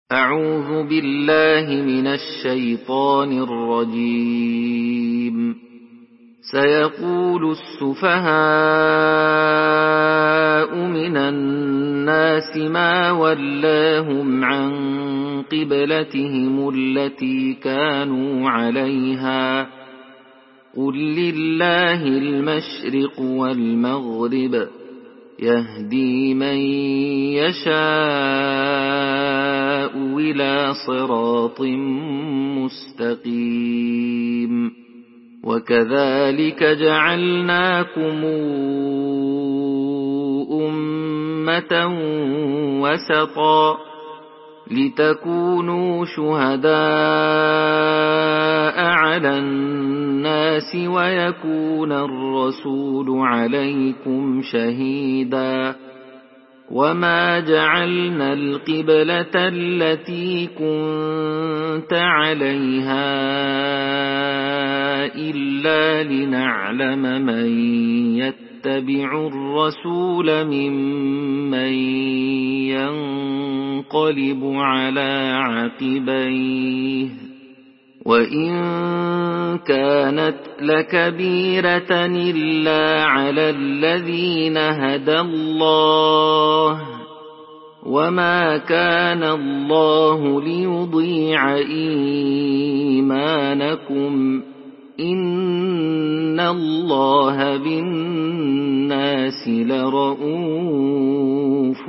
أعوذ بالله من الشيطان الرجيم. سيقول السفهاء من الناس ما ولاهم عن قبلتهم التي كانوا عليها قل لله المشرق والمغرب يهدي من يشاء إلى صراط مستقيم. وكذلك جعلناكم أمة وسطا لتكونوا شهداء على الناس ويكون الرسول عليكم شهيدا. وما جعلنا القبلة التي كنت عليها إلا لنعلم من يتبع الرسول ممن ينقلب على عقبيه وإن كانت لكبيرة إلا على الذين هدى الله وما كان الله ليضيع إيمانكم إن الله بالناس لرءوف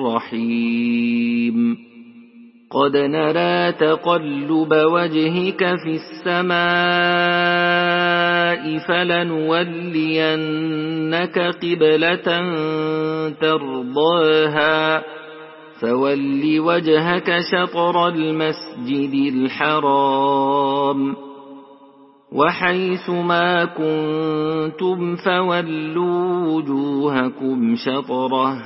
رحيم. قد نرى تقلب وجهك في السماء فلنولينك قبلة ترضاها فول وجهك شطر المسجد الحرام وحيث ما كنتم فولوا وجوهكم شطره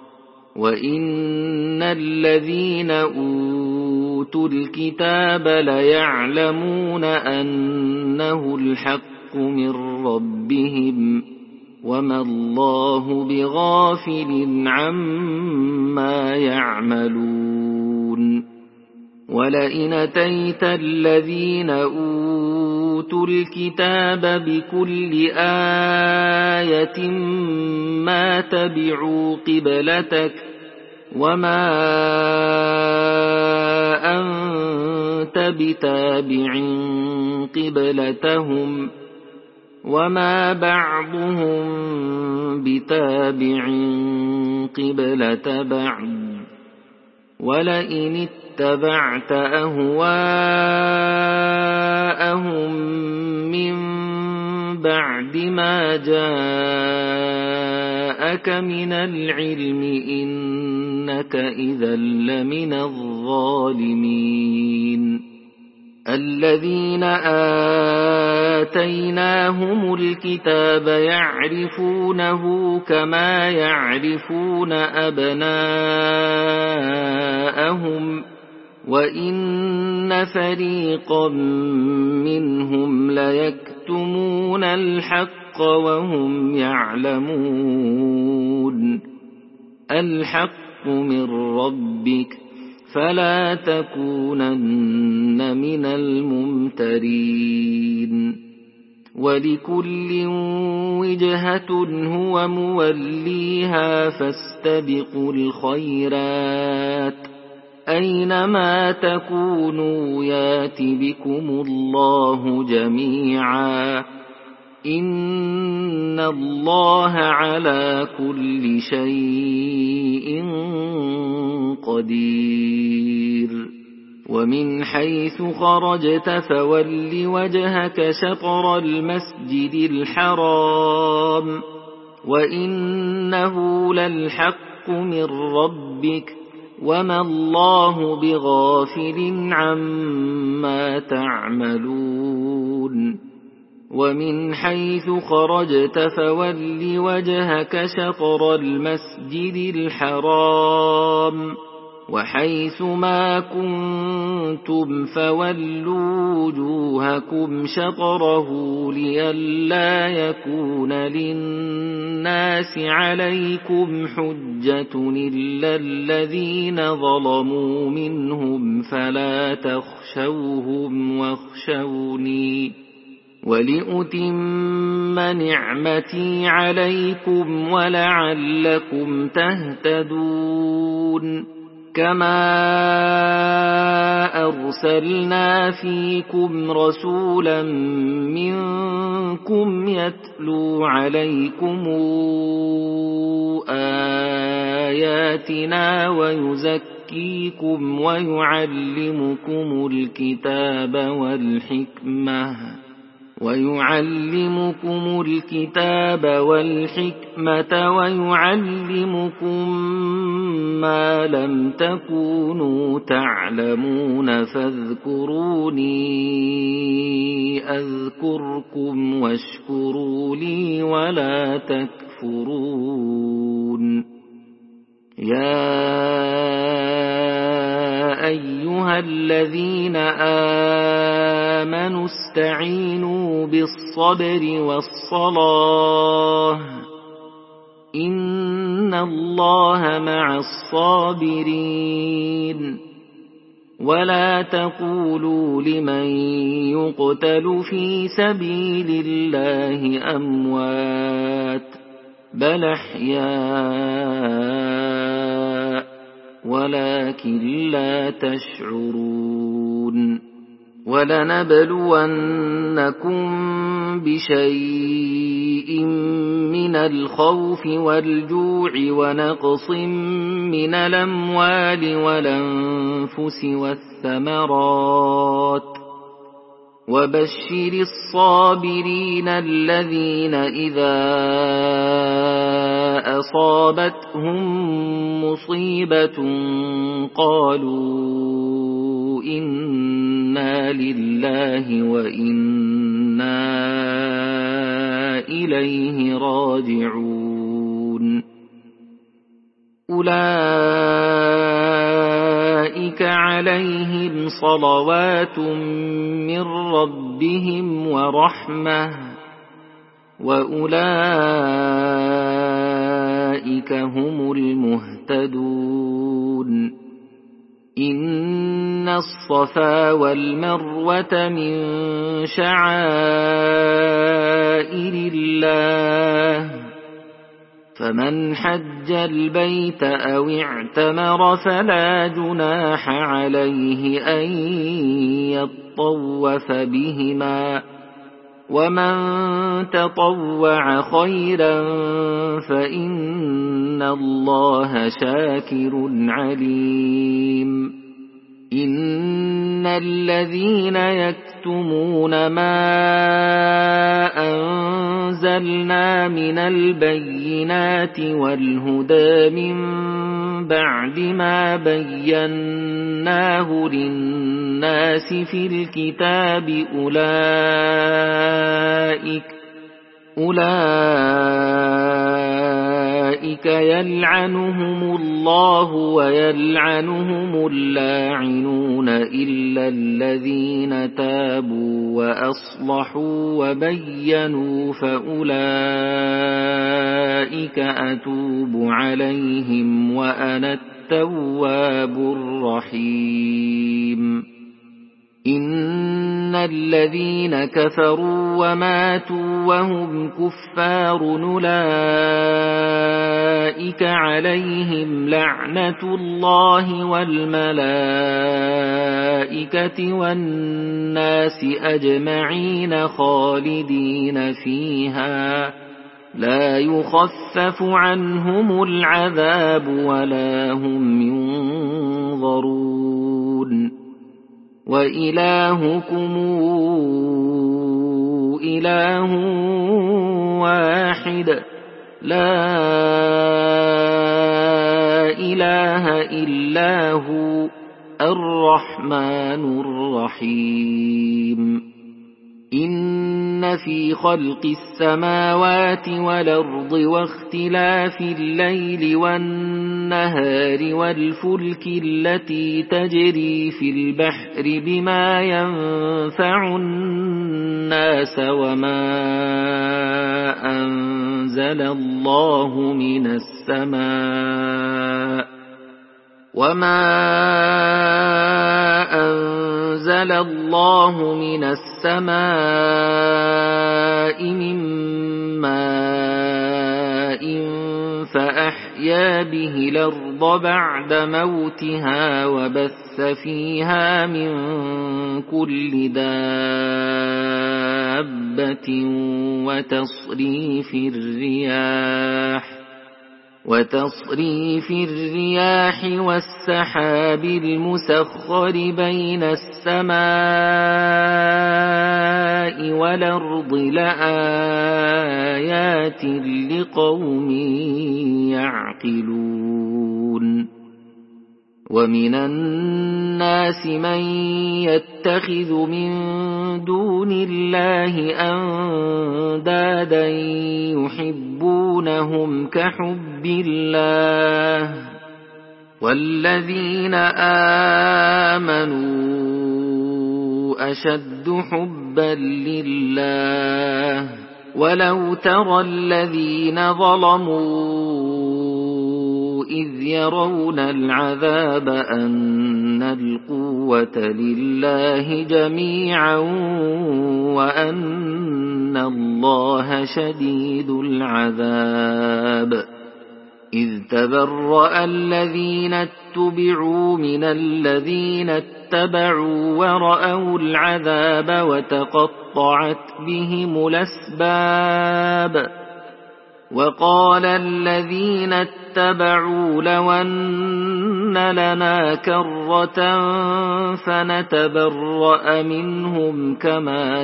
وإن الذين أوتوا الكتاب ليعلمون أنه الحق من ربهم وما الله بغافل عما يعملون. ولئن أتيت الذين أوتوا الكتاب بكل آية ما تبعوا قبلتك وما أنت بتابع قبلتهم وما بعضهم بتابع قبلة بعض ولئن اتبعت أهواءهم من بعد ما جاءك من العلم إنك إذا لمن الظالمين. الذين آتيناهم الكتاب يعرفونه كما يعرفون أبناءهم وإن فريقا منهم ليكتمون الحق وهم يعلمون. الحق من ربك فلا تكونن من الممترين. ولكل وجهة هو موليها فاستبقوا الخيرات أينما تكونوا يات بكم الله جميعا إن الله على كل شيء قدير. ومن حيث خرجت فول وجهك شطر المسجد الحرام وإنه للحق من ربك وما الله بغافل عما تعملون. ومن حيث خرجت فول وجهك شطر المسجد الحرام وحيث ما كنتم فولوا وجوهكم شطره لئلا يكون للناس عليكم حجة إلا الذين ظلموا منهم فلا تخشوهم واخشوني ولأتم نعمتي عليكم ولعلكم تهتدون كما أرسلنا فيكم رسولا منكم يتلو عليكم آياتنا ويزكيكم ويعلمكم الكتاب والحكمة ويعلمكم ما لم تكونوا تعلمون فاذكروني أذكركم واشكروا لي ولا تكفرون يا أيها الذين آمنوا استعينوا بالصبر والصلاة إن الله مع الصابرين ولا تقولوا لمن يقتل في سبيل الله أموات بل أحياء ولكن لا تشعرون ولنبلونكم بشيء من الخوف والجوع ونقص من الأموال والأنفس والثمرات وبشر الصابرين الذين إذا أصابتهم مصيبة قالوا إنا لله وإنا إليه راجعون أولئك عليهم صلوات من ربهم ورحمة وأولئك هم المهتدون إن الصفا والمروة من شعائر الله فمن حج البيت أو اعتمر فلا جناح عليه أن يطوف بهما ومن تطوع خيرا فإن الله شاكر عليم إن الذين يكتمون ما أنزلنا من البينات والهدى من بعد ما بيناه للناس في الكتاب أولئك يلعنهم الله ويلعنهم اللاعنون إلا الذين تابوا وأصلحوا وبينوا فأولئك أتوب عليهم وأنا التواب الرحيم إن الذين كفروا وماتوا وهم كفار أولئك عليهم لعنة الله والملائكة والناس أجمعين خالدين فيها لا يخفف عنهم العذاب ولا هم ينظرون وإلهكم إله واحد لا إله إلا هو الرحمن الرحيم إن في خلق السماوات والأرض واختلاف الليل والنهار والفلك التي تجري في البحر بما ينفع الناس وما أنزل الله من السماء من ماء فأحيا به الأرض بعد موتها وبث فيها من كل دابة وتصريف الرياح والسحاب المسخر بين السماء والأرض لآيات لقوم يعقلون ومن الناس من يتخذ من دون الله أندادا يحبونهم كحب الله والذين آمنوا أشد حبا لله ولو ترى الذين ظلموا إذ يرون العذاب أن القوة لله جميعا وأن الله شديد العذاب إذ تبرأ الذين اتبعوا من الذين اتبعوا ورأوا العذاب وتقطعت بهم الأسباب وقال الذين اتبعوا لو أن لنا كرة فنتبرأ منهم كما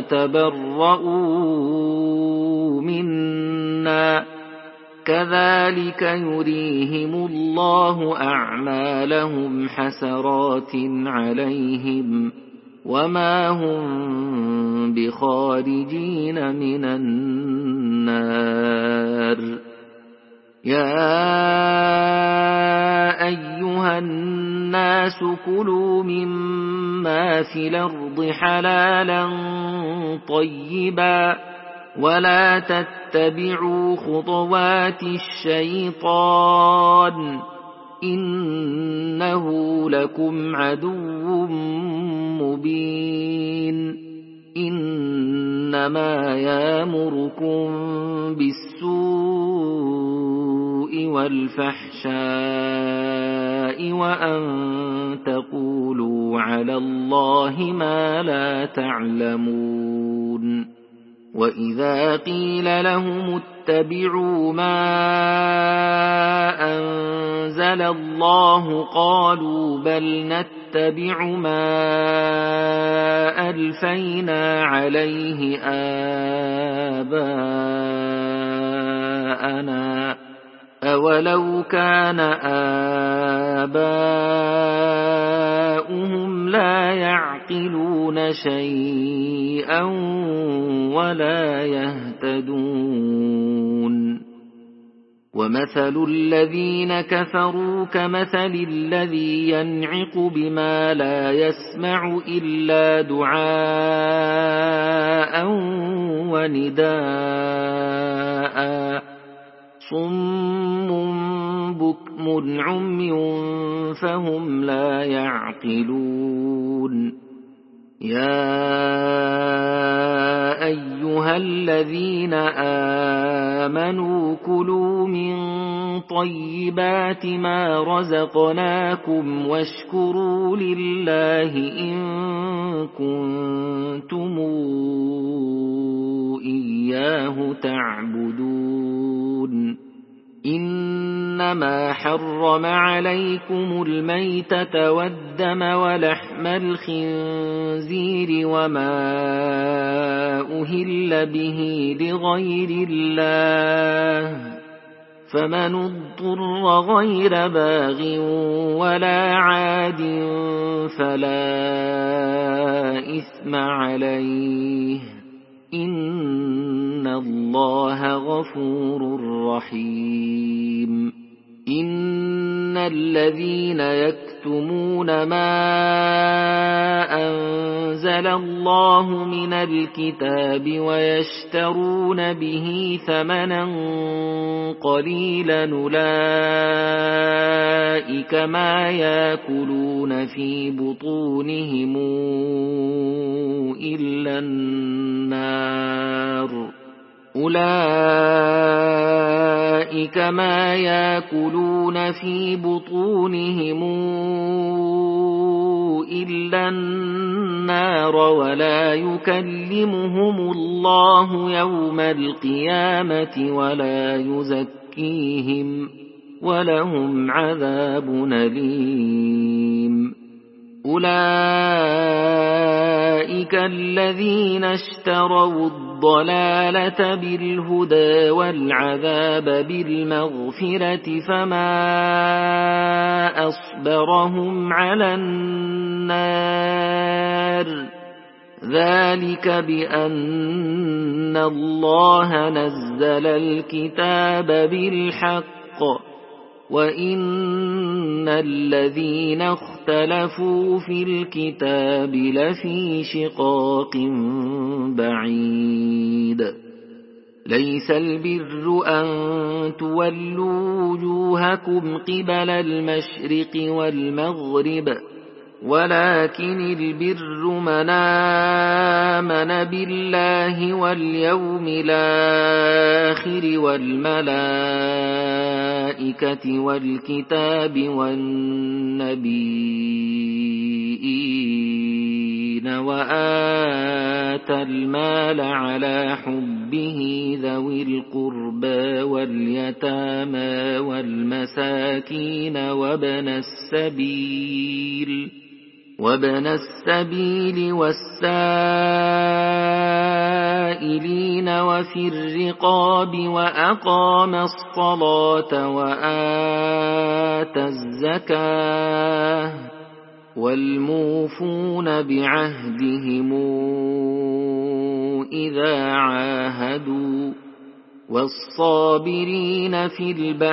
تبرؤوا منا كذلك يريهم الله أعمالهم حسرات عليهم وما هم بخارجين من النار يا أيها الناس كلوا مما في الأرض حلالا طيبا ولا تتبعوا خطوات الشيطان إنه لكم عدو مبين إنما يأمركم بالسوء والفحشاء وأن تقولوا على الله ما لا تعلمون وإذا قيل لهم اتبعوا ما أنزل الله قالوا بل نتبع ما ألفينا عليه آباءنا أولو كان آباؤهم لا يعقلون شيئا ولا يهتدون ومثل الذين كفروا كمثل الذي ينعق بما لا يسمع إلا دعاء ونداء صم بكم عمي فهم لا يعقلون يا أيها الذين آمنوا كلوا من طيبات ما رزقناكم واشكروا لله إن كنتم إياه تعبدون إنما حرم عليكم الميتة والدم ولحم الخنزير وما أهل به لغير الله فمن اضطر غير باغ ولا عاد فلا إثم عليه الغفور الرحيم إن الذين يكتمون ما أنزل الله من الكتاب ويشترون به ثمنا قليلا أولئك ما يأكلون في بطونهم إلا النار أولئك ما يأكلون في بطونهم إلا النار ولا يكلمهم الله يوم القيامة ولا يزكيهم ولهم عذاب أليم أولئك الذين اشتروا الضلالة بالهدى والعذاب بالمغفرة فما أصبرهم على النار ذلك بأن الله نزل الكتاب بالحق وإن الذين اختلفوا في الكتاب لفي شقاق بعيد ليس البر أن تولوا وجوهكم قبل المشرق والمغرب ولكن البر من آمن بالله واليوم الآخر والملائكة والكتاب والنبيين وآتى المال على حبه ذوي القربى واليتامى والمساكين وابن السبيل والسائلين وفي الرقاب وأقام الصلاة وآتى الزكاة والموفون بعهدهم إذا عاهدوا والصابرين في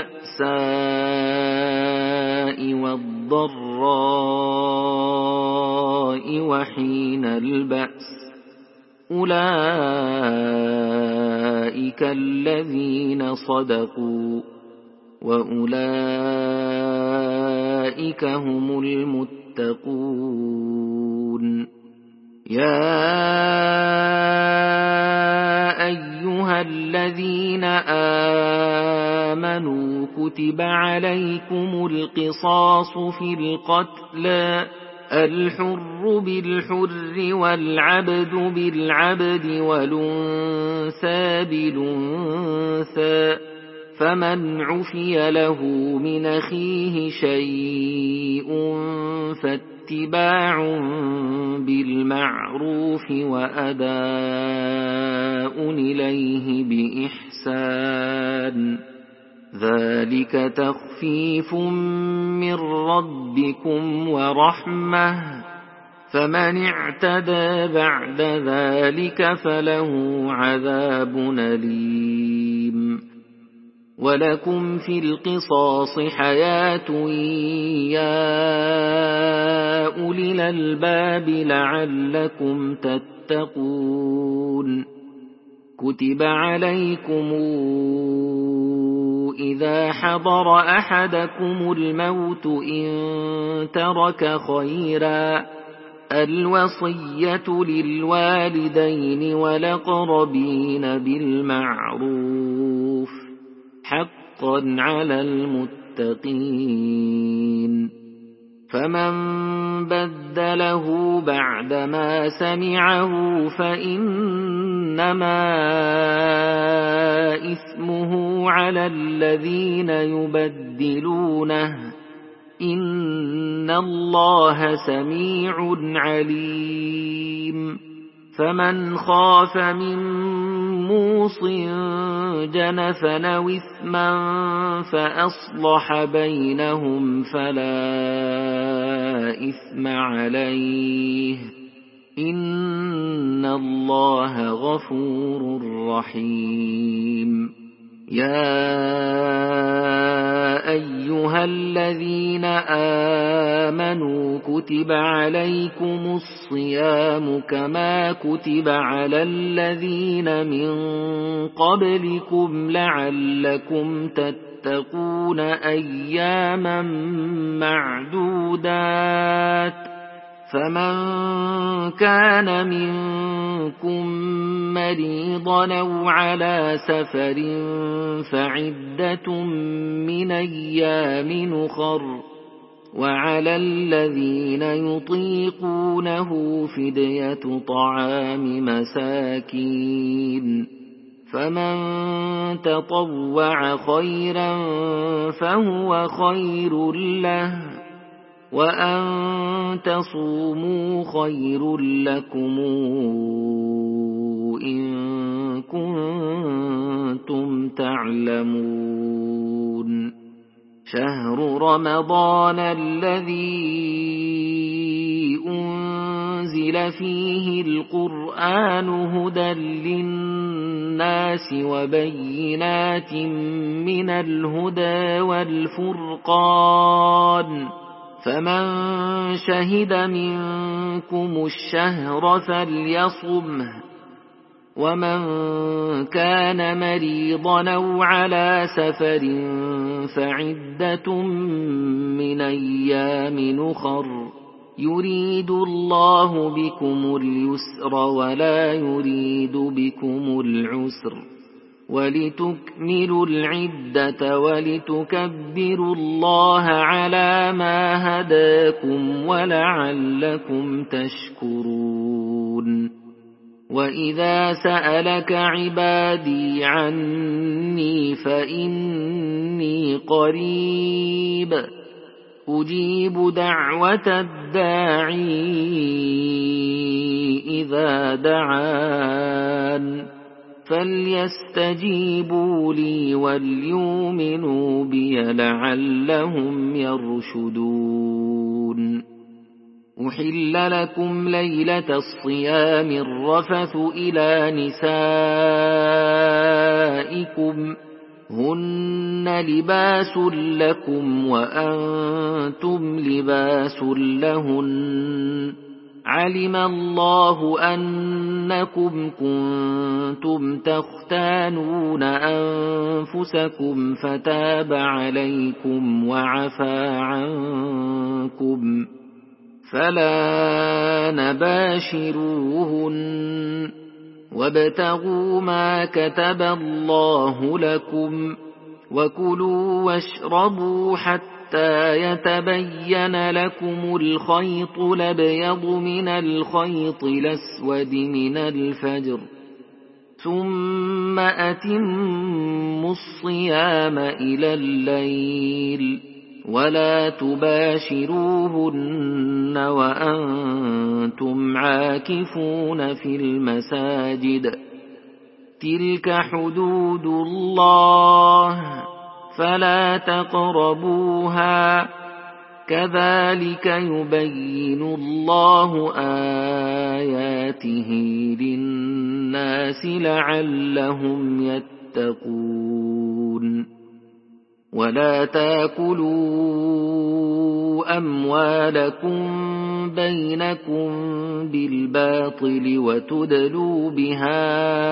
البأساء والضراء وحين البأس أولئك الذين صدقوا وأولئك هم المتقون يا أيها الذين آمنوا كتب عليكم القصاص في القتلى الحر بالحر والعبد بالعبد والأنثى بالأنثى فمن عفي له من أخيه شيء فاتباع بالمعروف وأداء إليه بإحسان ذلك تخفيف من ربكم ورحمة فمن اعتدى بعد ذلك فله عذاب أليم ولكم في القصاص حياة يا أولي الألباب لعلكم تتقون كتب عليكم إذا حضر أحدكم الموت إن ترك خيرا الوصية للوالدين والأقربين بالمعروف حقا على المتقين فمن بدله بعدما سمعه فإنما إثمه على الذين يبدلونه إن الله سميع عليم فمن خاف من موص جنفا أو إثما فأصلح بينهم فلا إثم عليه إن الله غفور رحيم يا أيها الذين آمنوا كتب عليكم الصيام كما كتب على الذين من قبلكم لعلكم تتقون أياما معدودات فمن كان منكم مريضا أو على سفر فعدة من أيام أخر وعلى الذين يطيقونه فدية طعام مساكين فمن تطوع خيرا فهو خير له وأن تصوموا خير لكم إن كنتم تعلمون شهر رمضان الذي أنزل فيه القرآن هدى للناس وبينات من الهدى والفرقان فمن شهد منكم الشهر فليصمه ومن كان مريضا أو على سفر فعدة من أيام أخر يريد الله بكم اليسر ولا يريد بكم العسر ولتكملوا العدة ولتكبروا الله على ما هداكم ولعلكم تشكرون وإذا سألك عبادي عني فإني قريب أجيب دعوة الداعي إذا دعان فليستجيبوا لي وليؤمنوا بي لعلهم يرشدون أحل لكم ليلة الصيام الرفث إلى نسائكم هن لباس لكم وأنتم لباس لهن علم الله أنكم كنتم تختانون أنفسكم فتاب عليكم وعفى عنكم فلا نباشروهن وابتغوا ما كتب الله لكم وكلوا واشربوا حتى يتبين لكم الخيط الأبيض من الخيط الأسود من الفجر ثم أتموا الصيام إلى الليل ولا تباشروهن وأنتم عاكفون في المساجد تلك حدود الله فلا تقربوها كذلك يبين الله آياته للناس لعلهم يتقون ولا تاكلوا أموالكم بينكم بالباطل وتدلوا بها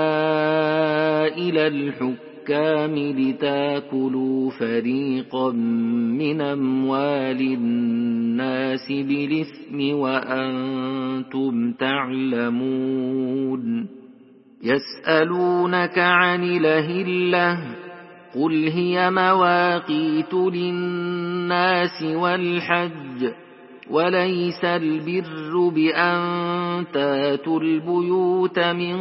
إلى الحكام لتاكلوا فريقا من أموال الناس بالإثم وأنتم تعلمون يسألونك عن الأهلة قل هي مواقيت للناس والحج وليس البر بأن تاتوا البيوت من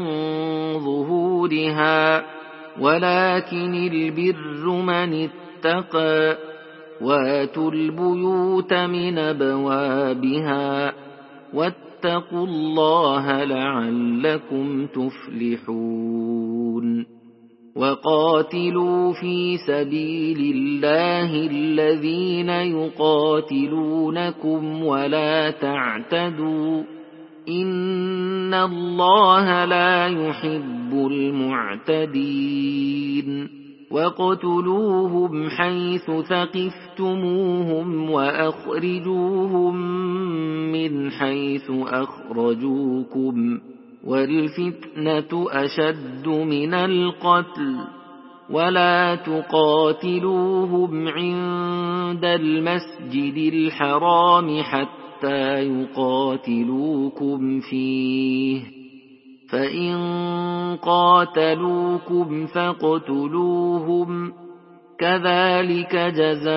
ظهورها ولكن البر من اتقى واتوا البيوت من أبوابها واتقوا الله لعلكم تفلحون وقاتلوا في سبيل الله الذين يقاتلونكم ولا تعتدوا إن الله لا يحب المعتدين وَاقْتُلُوهُمْ حَيْثُ ثَقِفْتُمُوهُمْ وَأَخْرِجُوهُم مِّنْ حَيْثُ أَخْرَجُوكُمْ وَالْفِتْنَةُ أَشَدُّ مِنَ الْقَتْلِ وَلَا تُقَاتِلُوهُمْ عِندَ الْمَسْجِدِ الْحَرَامِ حَتَّى يُقَاتِلُوكُمْ فِيهِ فَإِن قَاتَلُوكُمْ فَاقْتُلُوهُمْ كَذَلِكَ جَزَاءُ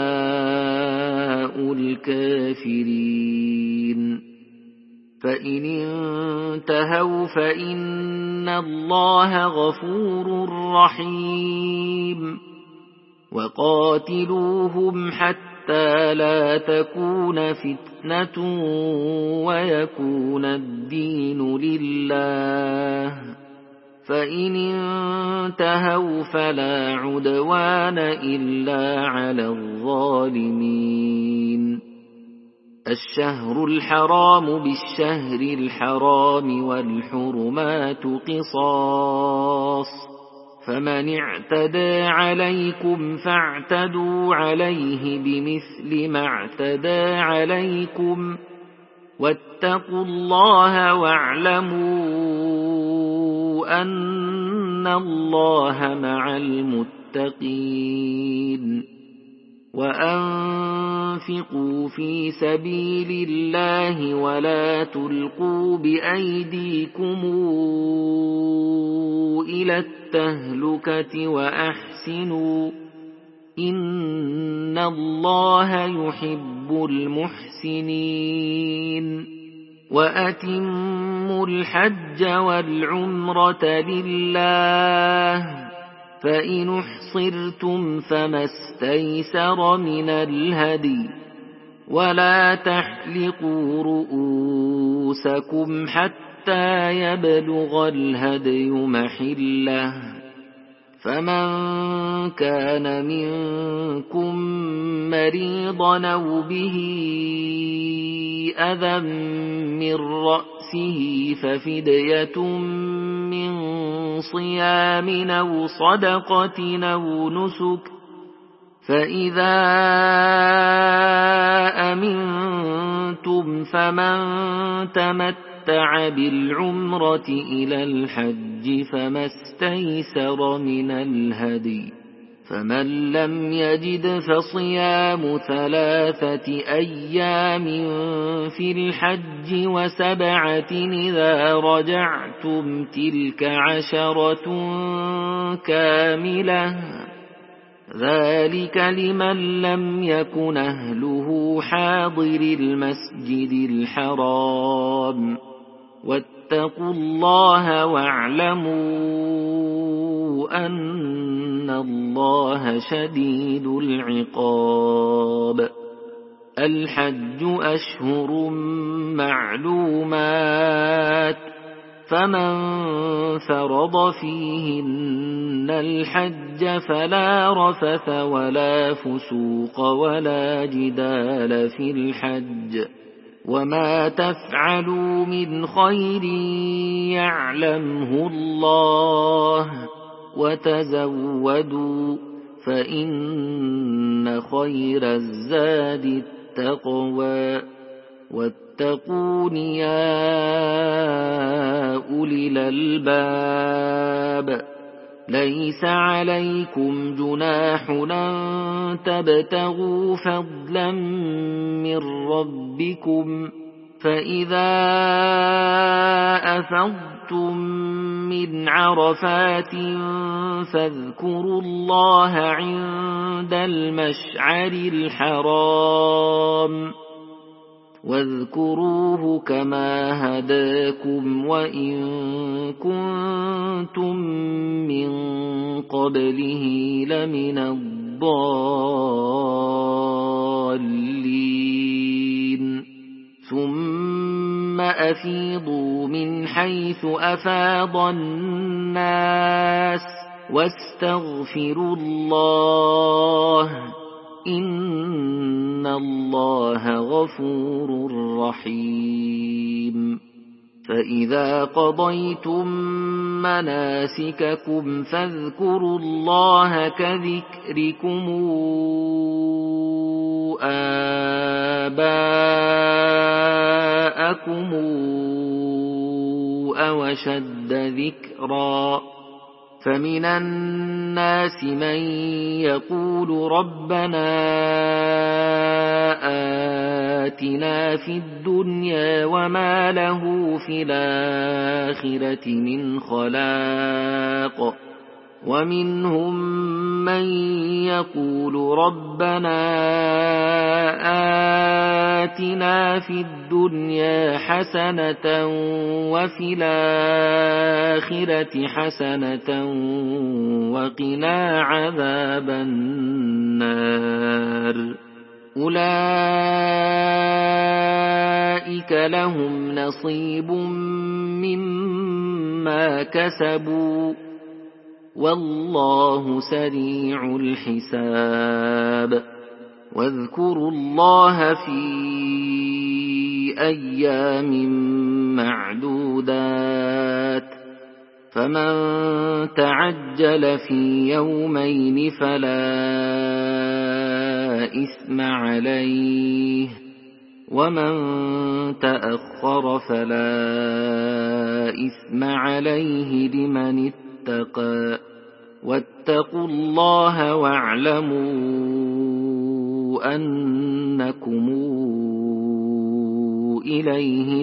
الْكَافِرِينَ فَإِنِ انتهوا فَإِنَّ اللَّهَ غَفُورٌ رَّحِيمٌ وَقَاتِلُوهُمْ حَتَّى لَا تَكُونَ فِتْنَةٌ وَيَكُونَ الدِّينُ لِلَّهِ فَإِنِ انتهوا فَلَا عُدْوَانَ إِلَّا عَلَى الظَّالِمِينَ الشهر الحرام بالشهر الحرام والحرمات قصاص فمن اعتدى عليكم فاعتدوا عليه بمثل ما اعتدى عليكم واتقوا الله واعلموا أن الله مع المتقين وأنفقوا في سبيل الله ولا تلقوا بأيديكم إلى التهلكة وأحسنوا إن الله يحب المحسنين وأتموا الحج والعمرة لله فإن احصرتم فما استيسر من الهدي ولا تحلقوا رؤوسكم حتى يبلغ الهدي محله فمن كان منكم مريضا أو به أذى من رأسه ففدية من صيام أو صدقة أو نسك فإذا أمنتم فمن تمتع بالعمرة إلى الحج فما استيسر من الهدي فمن لم يجد فصيام 3 أيام في الحج و7 إذا رجعتم تلك 10 كاملة ذلك لمن لم يكن أهله حاضر المسجد الحرام واتقوا الله واعلموا أن الله شديد العقاب الحج أشهر معلومات فمن فرض فيهن الحج فلا رفث ولا فسوق ولا جدال في الحج وما تفعلوا من خير يعلمه الله وتزودوا فإن خير الزاد التقوى واتقون يا أولي الألباب ليس عليكم جناح أن تبتغوا فضلا من ربكم فإذا أفضتم من عرفات فاذكروا الله عند المشعر الحرام واذكروه كما هداكم وإن كنتم من قبله لمن الضالين ثم أفيضوا من حيث أفاض الناس واستغفروا الله إن الله غفور رحيم فإذا قضيتم مناسككم فاذكروا الله كذكركم آباءكم أو أشد ذكرا فمن الناس من يقول ربنا آتنا في الدنيا وما له في الآخرة من خلاق ومنهم من يقول ربنا آتنا في الدنيا حسنة وفي الآخرة حسنة وقنا عذاب النار أولئك لهم نصيب مما كسبوا والله سريع الحساب واذكروا الله في أيام معدودات فمن تعجل في يومين فلا إثم عليه ومن تأخر فلا إثم عليه لمن اتقى واتقوا الله واعلموا أنكم إليه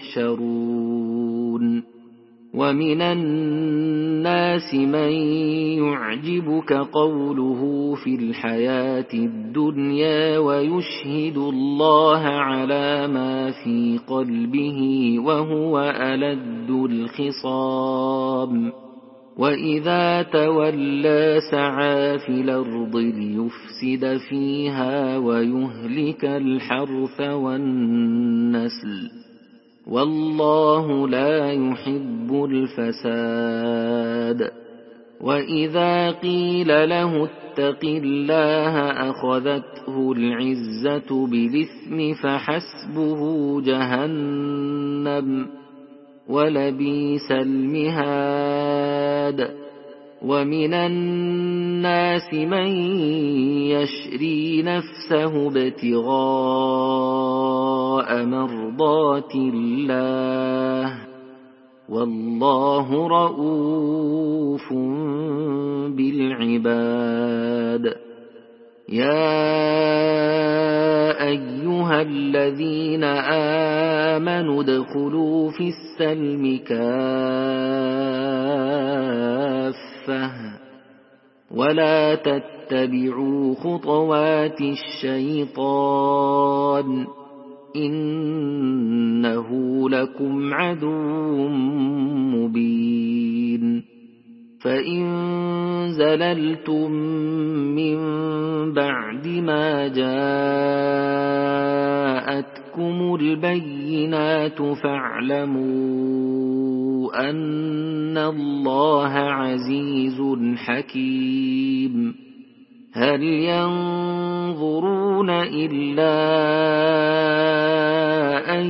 تحشرون ومن الناس من يعجبك قوله في الحياة الدنيا ويشهد الله على ما في قلبه وهو ألد الخصام وإذا تولى سعى في الأرض ليفسد فيها ويهلك الحرث والنسل والله لا يحب الفساد وإذا قيل له اتق الله أخذته العزة بالإثم فحسبه جهنم ولبئس المهاد ومن الناس من يشري نفسه ابتغاء مرضات الله والله رؤوف بالعباد يا أيها الذين آمنوا ادخلوا في السلم كافة ولا تتبعوا خطوات الشيطان إنه لكم عدو مبين فإن زللتم من بعد ما جاءتكم البينات فاعلموا أن الله عزيز حكيم هل ينظرون إلا أن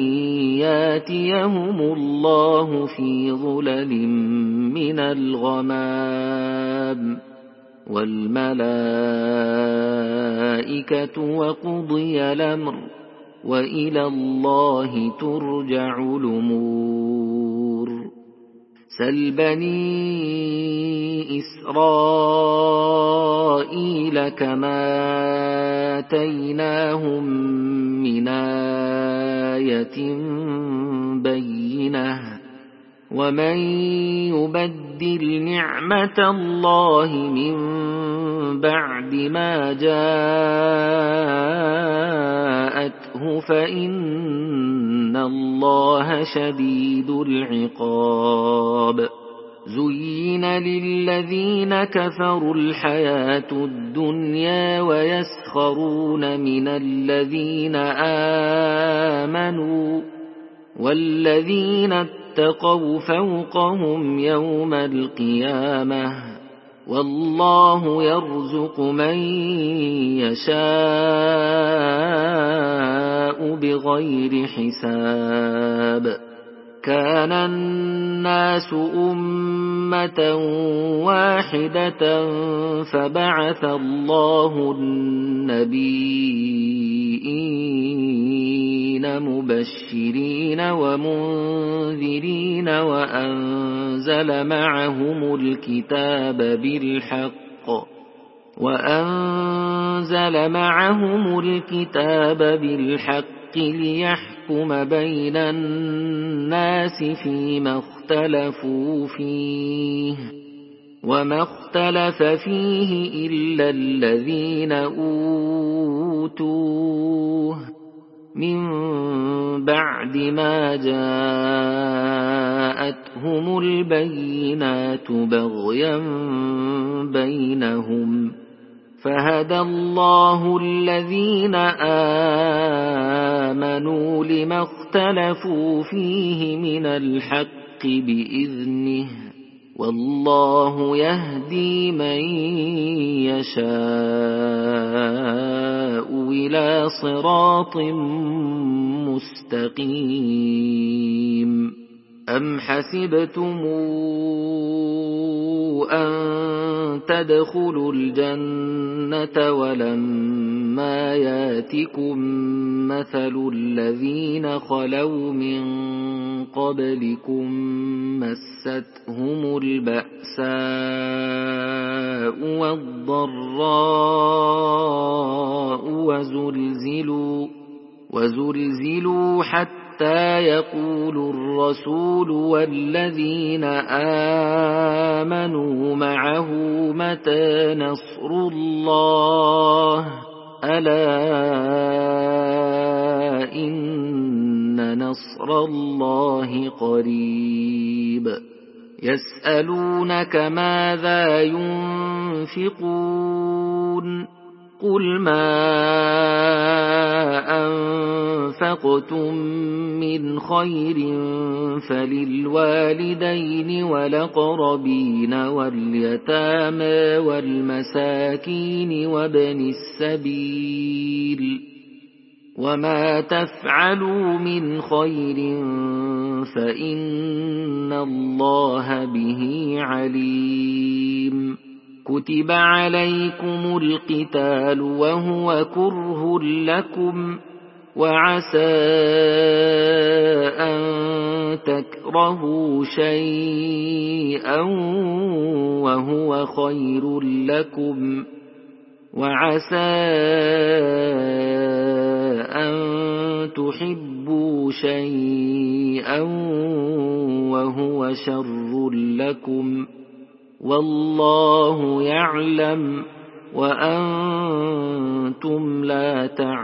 ياتيهم الله في ظلل من الغمام والملائكة وقضي الأمر وإلى الله ترجع الأمور سل بني إسرائيل كما آتيناهم من آية بينة ومن يبدل نعمة الله من بعد ما جاءته فإن الله شديد العقاب زين للذين كفروا الحياة الدنيا ويسخرون من الذين آمنوا والذين اتقوا فوقهم يوم القيامة والله يرزق من يشاء بغير حساب كان الناس أمة واحدة فبعث الله النبيين مبشرين ومنذرين وأنزل معهم الكتاب بالحق ليحكم بين الناس فيما اختلفوا فيه وما اختلف فيه إلا الذين أوتوه من بعد ما جاءتهم البينات بغيا بينهم فهدى الله الذين آمنوا لما اختلفوا فيه من الحق بإذنه والله يهدي من يشاء إلى صراط مستقيم أم حسبتم أن تدخلوا الجنة ولما ياتكم مثل الذين خلوا من قبلكم مستهم البأساء والضراء وزلزلوا حتى يقول الرسول والذين آمنوا معه متى نصر الله ألا إن نصر الله قريب يسألونك ماذا ينفقون قل ما أنفقتم من خير فللوالدين والأقربين واليتامى والمساكين وابن السبيل وما تفعلوا من خير فإن الله به عليم كتب عليكم القتال وهو كره لكم وعسى أن تكرهوا شيئا وهو خير لكم وعسى أن تحبوا شيئا وهو شر لكم والله يعلم وأنتم لا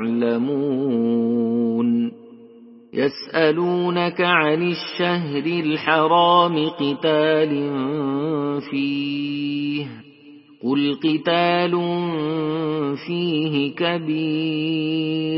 تعلمون يسألونك عن الشهر الحرام قتال فيه قل قتال فيه كبير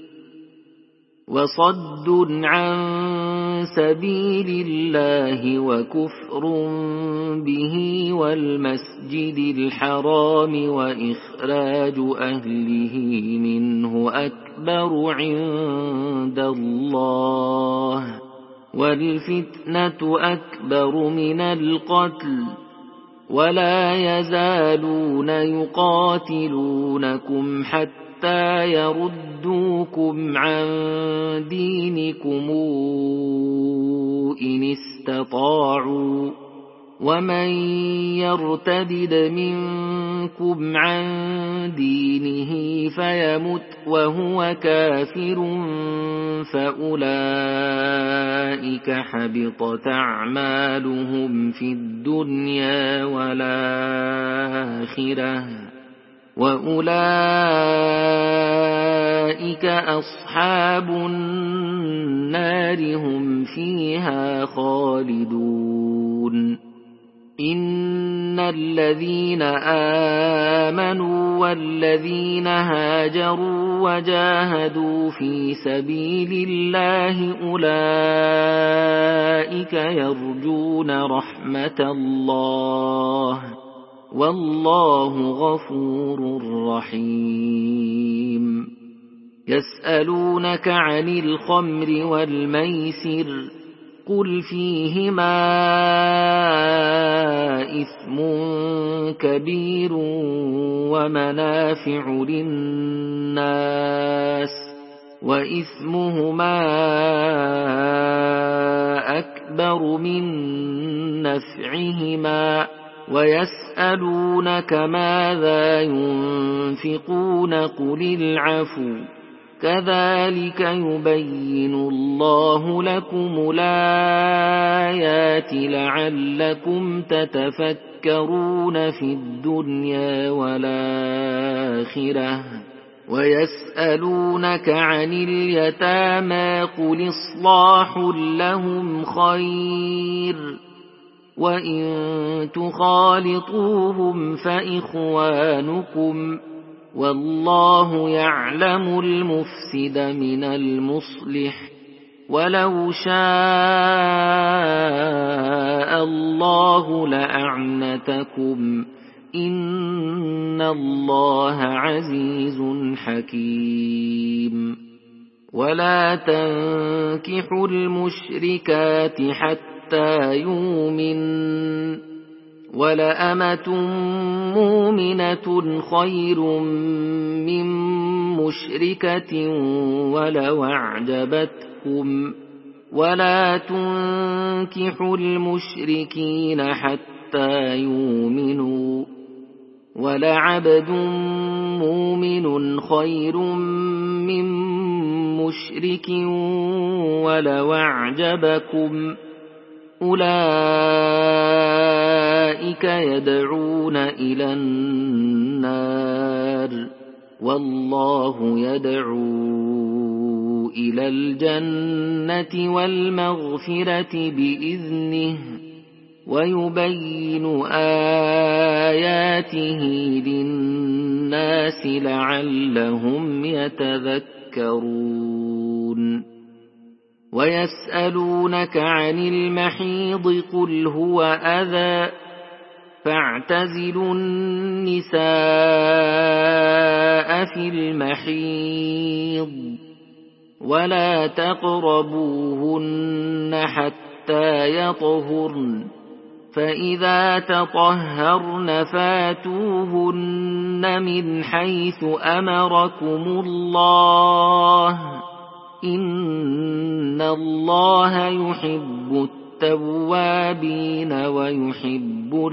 وصد عن سبيل الله وكفر به والمسجد الحرام وإخراج أهله منه أكبر عند الله والفتنة أكبر من القتل ولا يزالون يقاتلونكم حتى يردوكم عن دينكم إن استطاعوا ومن يرتدد منكم عن دينه فيمت وهو كافر فأولئك حبطت أعمالهم في الدنيا والآخرة وأولئك أصحاب النار هم فيها خالدون إن الذين آمنوا والذين هاجروا وجاهدوا في سبيل الله أولئك يرجون رحمة الله والله غفور رحيم يسألونك عن الخمر والميسر قل فيهما إثم كبير ومنافع للناس وإثمهما أكبر من نفعهما ويسألونك ماذا ينفقون قل العفو كذلك يبين الله لكم الآيات لعلكم تتفكرون في الدنيا والآخرة ويسألونك عن اليتامى قل إصلاح لهم خير وإن تخالطوهم فإخوانكم والله يعلم المفسد من المصلح ولو شاء الله لأعنتكم إن الله عزيز حكيم ولا تنكحوا المشركات حتى يؤمنوا ولأمة مؤمنة خير من مشركة ولو أعجبتكم ولا تنكحوا المشركين حتى يؤمنوا ولعبد مؤمن خير من مشرك ولو أعجبكم أولئك يدعون إلى النار والله يدعو إلى الجنة والمغفرة بإذنه ويبين آياته للناس لعلهم يتذكرون ويسألونك عن المحيض قل هو أذى فاعتزلوا النساء في المحيض ولا تقربوهن حتى يطهرن فإذا تطهرن فاتوهن من حيث أمركم الله إن الله يحب التوابين ويحب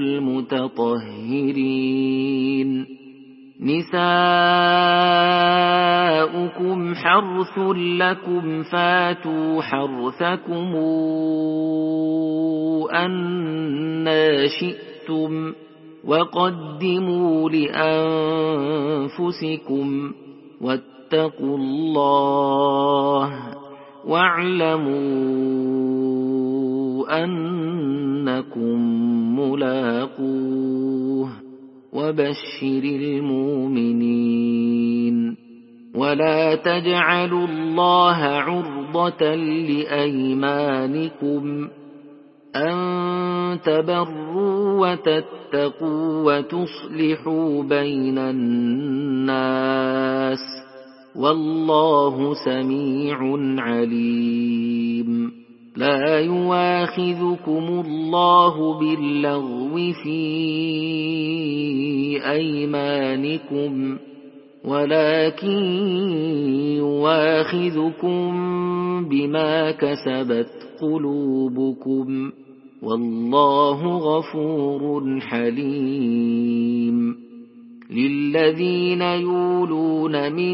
المتطهرين نساؤكم حرث لكم فاتوا حرثكم أنى شئتم وقدموا لأنفسكم واتقوا الله واعلموا أنكم ملاقوه وبشر المؤمنين ولا تجعلوا الله عرضة لأيمانكم أن تبروا وتتقوا وتصلحوا بين الناس والله سميع عليم لا يواخذكم الله باللغو في أيمانكم ولكن يواخذكم بما كسبت قلوبكم والله غفور حليم للذين يولون من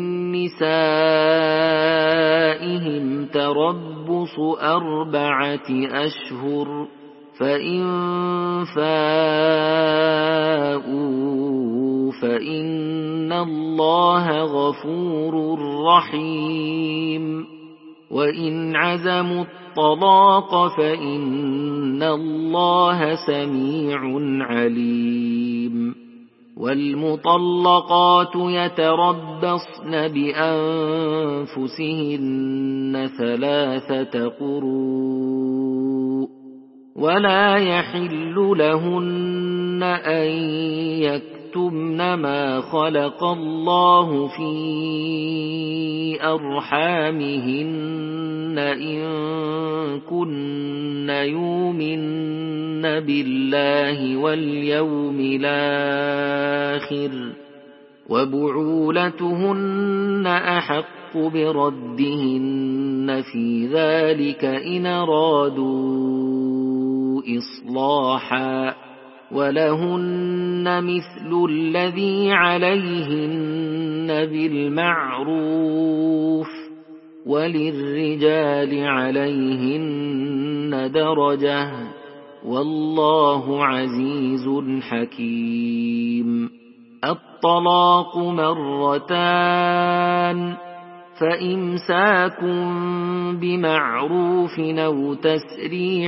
نسائهم تربص 4 أشهر فإن فاءوا فإن الله غفور رحيم وإن عزموا الطلاق فإن الله سميع عليم والمطلقات يتربصن بأنفسهن 3 قروء ولا يحل لهن أن يكتمن ما خلق الله في أرحامهن إن كن يؤمن بالله واليوم الآخر وبعولتهن أحق بردهن في ذلك إن أرادوا إصلاحا ولهن مثل الذي عليهن بالمعروف وللرجال عليهن درجة والله عزيز حكيم. الطلاق مرتان فإمساك بمعروف أو تسريح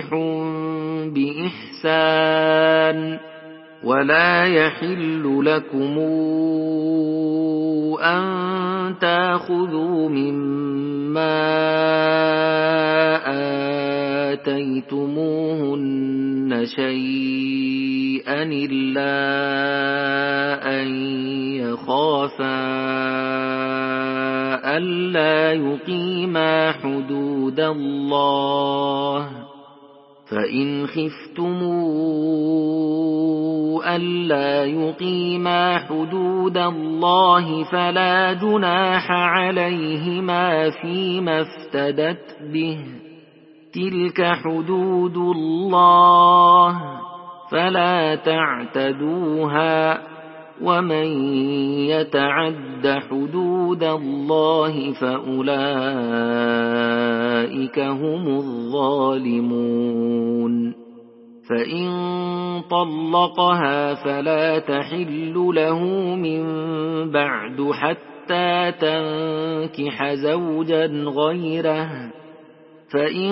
بإحسان ولا يحل لكم أن تأخذوا مما آتيتموهن شيئا إلا أن يخافا ألا يقيما حدود الله فإن خفتموا ألا يقيما حدود الله فلا جناح عليهما فيما افتدت به تلك حدود الله فلا تعتدوها ومن يتعد حدود الله فأولئك هم الظالمون. فإن طلقها فلا تحل له من بعد حتى تنكح زوجا غيره فإن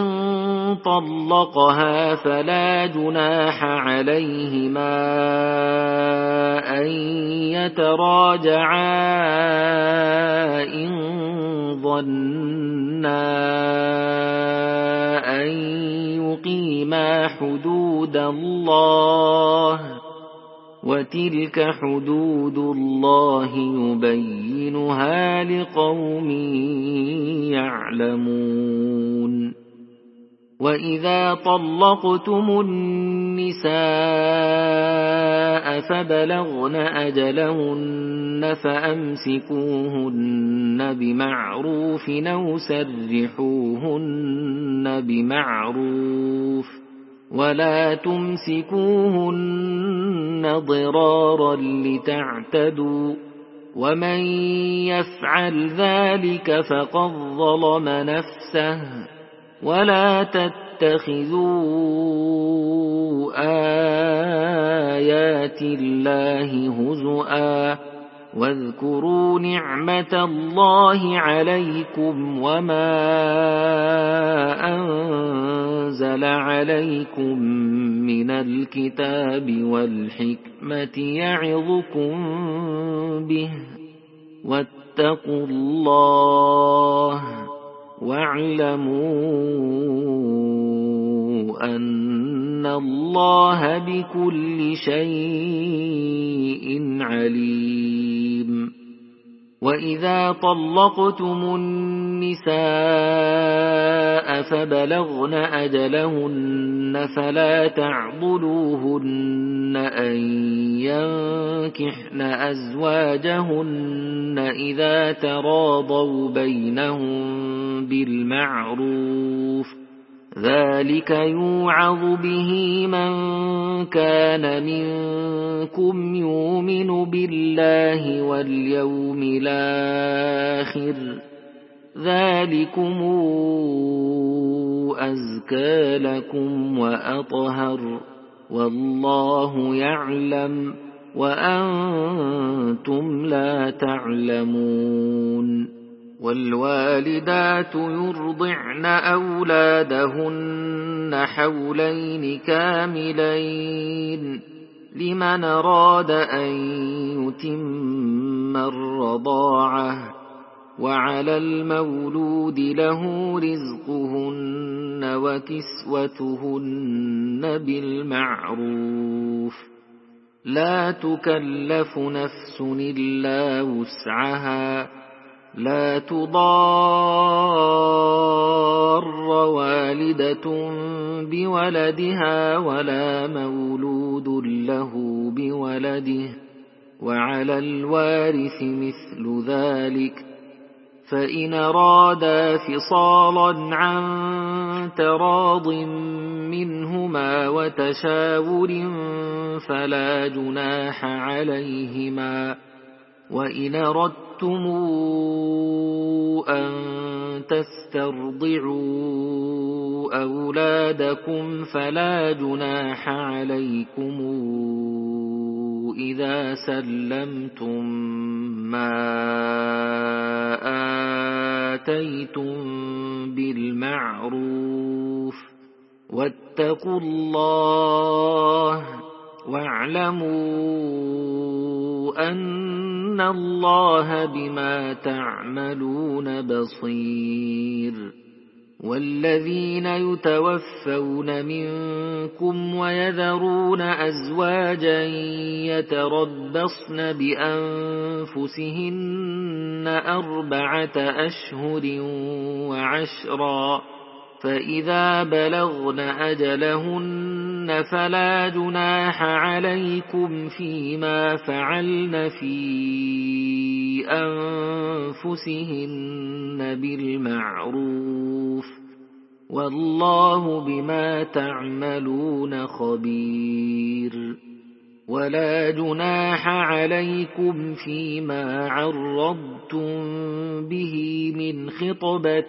طلقها فلا جناح عليهما أن يتراجعا إن ظنا أن يقيما حدود الله وتلك حدود الله يبينها لقوم يعلمون. وإذا طلقتم النساء فبلغن أجلهن فأمسكوهن بمعروف أو سرحوهن بمعروف ولا تمسكوهن ضرارا لتعتدوا ومن يفعل ذلك فقد ظلم نفسه ولا تتخذوا آيات الله هزؤا واذكروا نعمة الله عليكم وما أنزل عليكم من الكتاب والحكمة يعظكم به واتقوا الله واعلموا أن الله بكل شيء عليم. وإذا طلقتم النساء فبلغن أجلهن فلا تعضلوهن أن ينكحن أزواجهن إذا تراضوا بينهم بالمعروف ذلك يوعظ به من كان منكم يؤمن بالله واليوم الآخر ذلكم أزكى لكم وأطهر والله يعلم وأنتم لا تعلمون. والوالدات يرضعن أولادهن حولين كاملين لمن أراد أن يتم الرضاعة وعلى المولود له رزقهن وكسوتهن بالمعروف لا تكلف نفس إلا وسعها لا تضار والدة بولدها ولا مولود له بولده وعلى الوارث مثل ذلك فإن أرادا فصالا عن تراض منهما وتشاور فلا جناح عليهما وإن أردتم أن تسترضعوا أولادكم فلا جناح عليكم إذا سلمتم ما آتيتم بالمعروف واتقوا الله واعلموا أن الله بما تعملون بصير والذين يتوفون منكم ويذرون أزواجا يتربصن بأنفسهن 4 أشهر وعشرا فإذا بلغن أجلهن فلا جناح عليكم فيما فعلن في أنفسهن بالمعروف والله بما تعملون خبير ولا جناح عليكم فيما عرضتم به من خطبة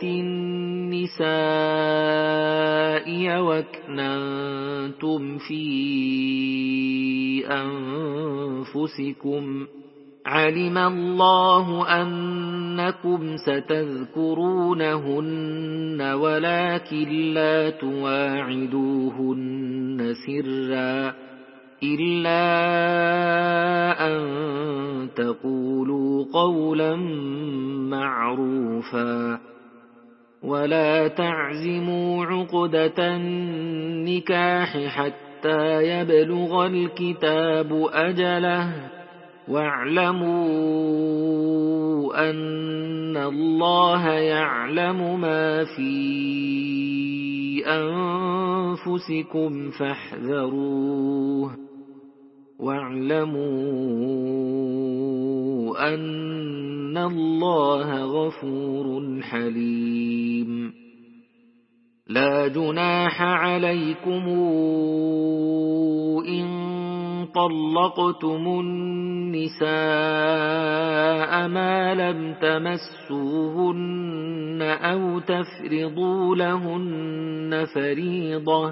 النساء واكننتم في أنفسكم علم الله أنكم ستذكرونهن ولكن لا تواعدوهن سرا إلا أن تقولوا قولا معروفا ولا تعزموا عقدة النكاح حتى يبلغ الكتاب أجله واعلموا أن الله يعلم ما في أنفسكم فاحذروه واعلموا أن الله غفور حليم لا جناح عليكم إن طلقتم النساء ما لم تمسوهن أو تفرضوا لهن فريضة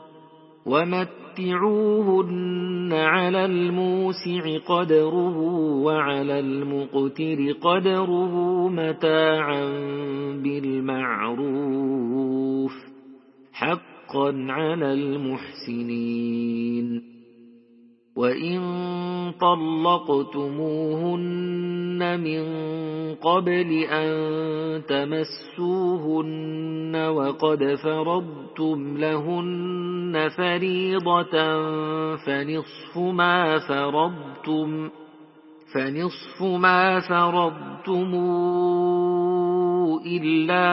ومتعوهن على الموسع قدره وعلى المقتر قدره متاعا بالمعروف حقا على المحسنين وإن طلقتموهن من قبل أن تمسوهن وقد فرضتم لهن فريضة فنصف ما فرضتم إلا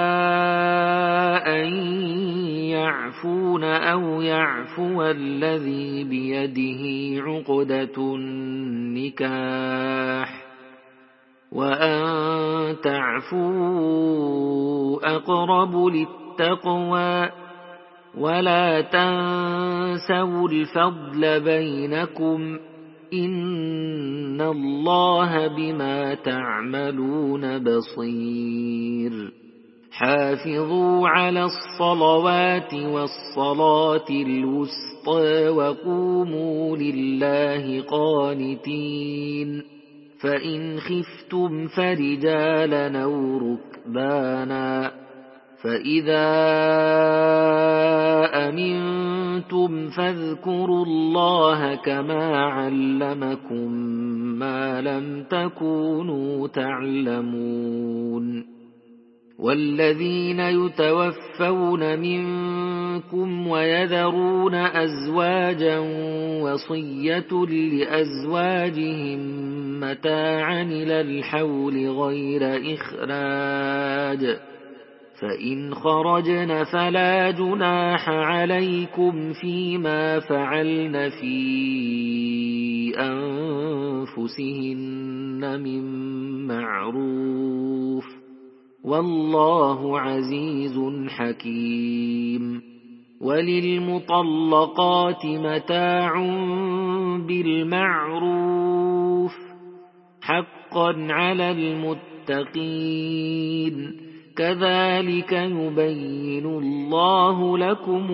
أن يعفون أو يعفو الذي بيده عقدة النكاح وأن تعفوا أقرب للتقوى ولا تنسوا الفضل بينكم إن الله بما تعملون بصير حافظوا على الصلوات والصلاة الوسطى وقوموا لله قانتين فإن خفتم فرجالا أو ركبانا فإذا أمنتم فاذكروا الله كما علمكم ما لم تكونوا تعلمون والذين يتوفون منكم ويذرون أزواجا وصية لأزواجهم متاعا إلى الحول غير إخراج، فإن خرجن فلا جناح عليكم فيما فعلن في أنفسهن من معروف، والله عزيز حكيم. وللمطلقات متاع بالمعروف حقا على المتقين، كذلك يبين الله لكم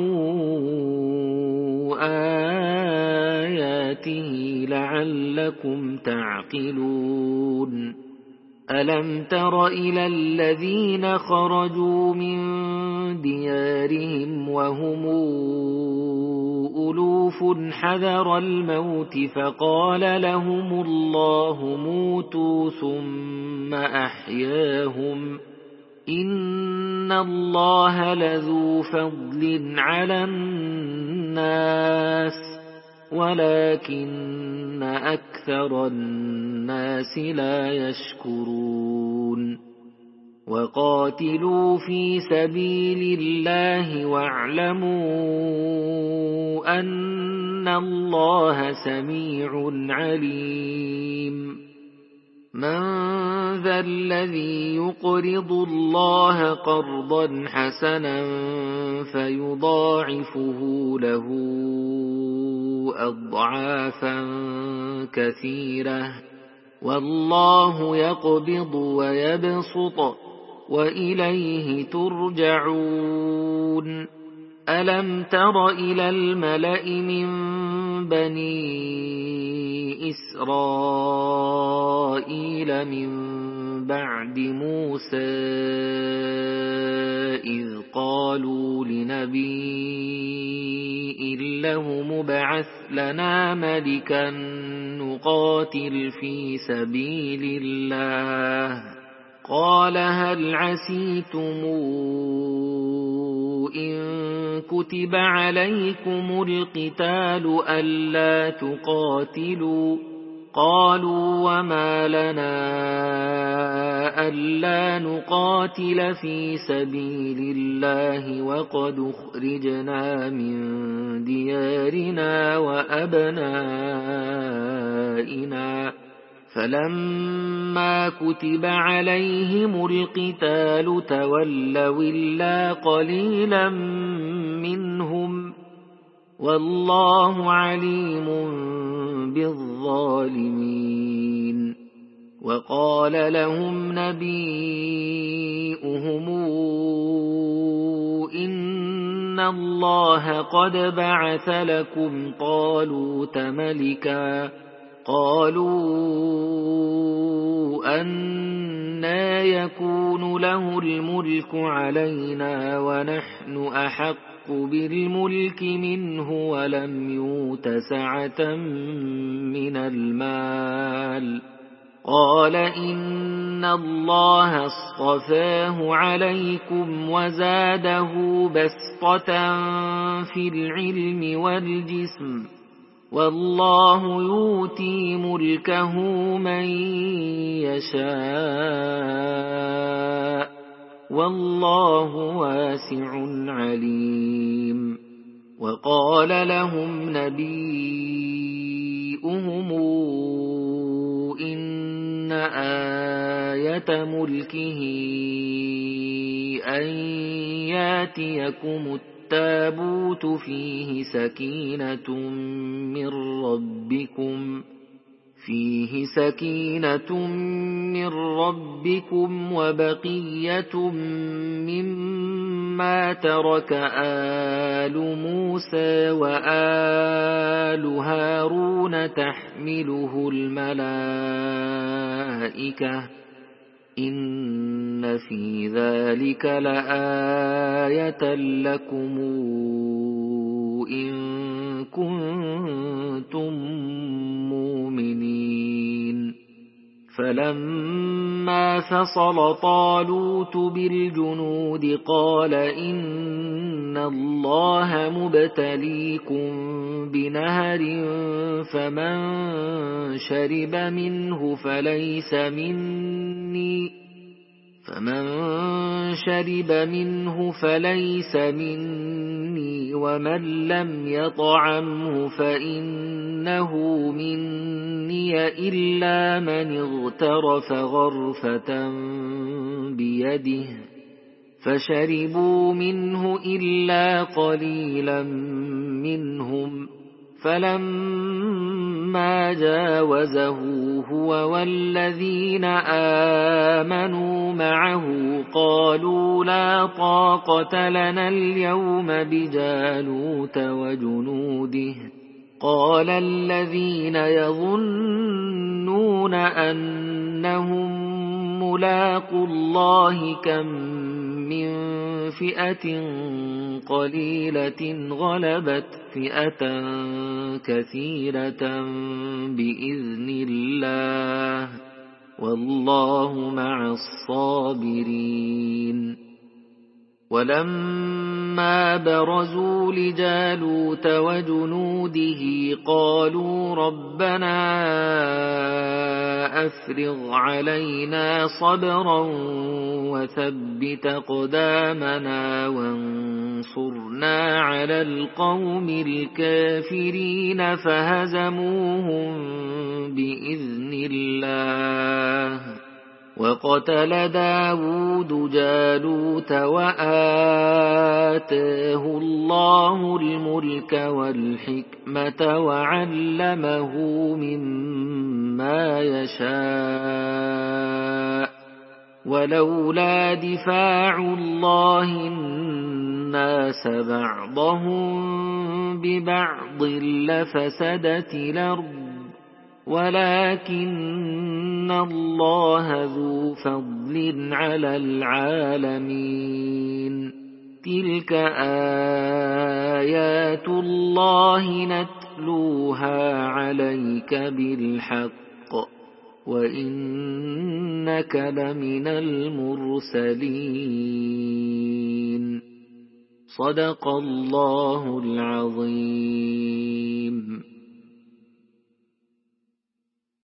آياته لعلكم تعقلون. ألم تر إلى الذين خرجوا من ديارهم وهم ألوف حذر الموت فقال لهم الله موتوا ثم أحياهم، إن الله لذو فضل على الناس ولكن أكثر الناس لا يشكرون. وقاتلوا في سبيل الله واعلموا أن الله سميع عليم. من ذا الذي يقرض الله قرضا حسنا فيضاعفه له أضعافا كثيرة، والله يقبض ويبسط وإليه ترجعون. ألم تر إلى الملأ من بني إسرائيل من بعد موسى إذ قالوا لنبي له مبعث لنا ملكا نقاتل في سبيل الله، قال هل عسيتم إن كتب عليكم القتال ألا تقاتلوا؟ قالوا وما لنا ألا نقاتل في سبيل الله وقد أخرجنا من ديارنا وأبنائنا، فلما كتب عليهم القتال تولوا إلا قليلا منهم، والله عليم بالظالمين. وقال لهم نبيؤهم إن الله قد بعث لكم طالوت ملكا، قالوا أنى يكون له الملك علينا ونحن أحق بالملك منه ولم يؤت سعة من المال، قال إن الله اصطفاه عليكم وزاده بسطة في العلم والجسم، والله يؤتي ملكه من يشاء والله واسع عليم. وقال لهم نبيؤهم إن آية ملكه أن ياتيكم التابوت فيه سكينة من ربكم وبقية مما ترك آل موسى وآل هارون تحمله الملائكة، إن في ذلك لآية لكم إن كنتم مؤمنين. فلما فصل طالوت بالجنود قال إن الله مبتليكم بنهر فمن شرب منه فليس مني ومن لم يطعمه فإنه مني إلا من اغترف غرفة بيده فشربوا منه إلا قليلا منهم فلما جاوزه هو والذين آمنوا معه قالوا لا طاقة لنا اليوم بجالوت وجنوده قال الذين يظنون أنهم ملاقو الله كم من فئة قليلة غلبت فئة كثيرة بإذن الله والله مع الصابرين ولما برزوا لجالوت وجنوده قالوا ربنا أفرغ علينا صبرا وثبت أقدامنا وانصرنا على القوم الكافرين فهزموهم بإذن الله وقتل داود جالوت وآتاه الله الملك والحكمة وعلمه مما يشاء ولولا دفاع الله الناس بعضهم ببعض لفسدت الأرض ولكن الله ذو فضل على العالمين تلك آيات الله نتلوها عليك بالحق وإنك لمن المرسلين صدق الله العظيم.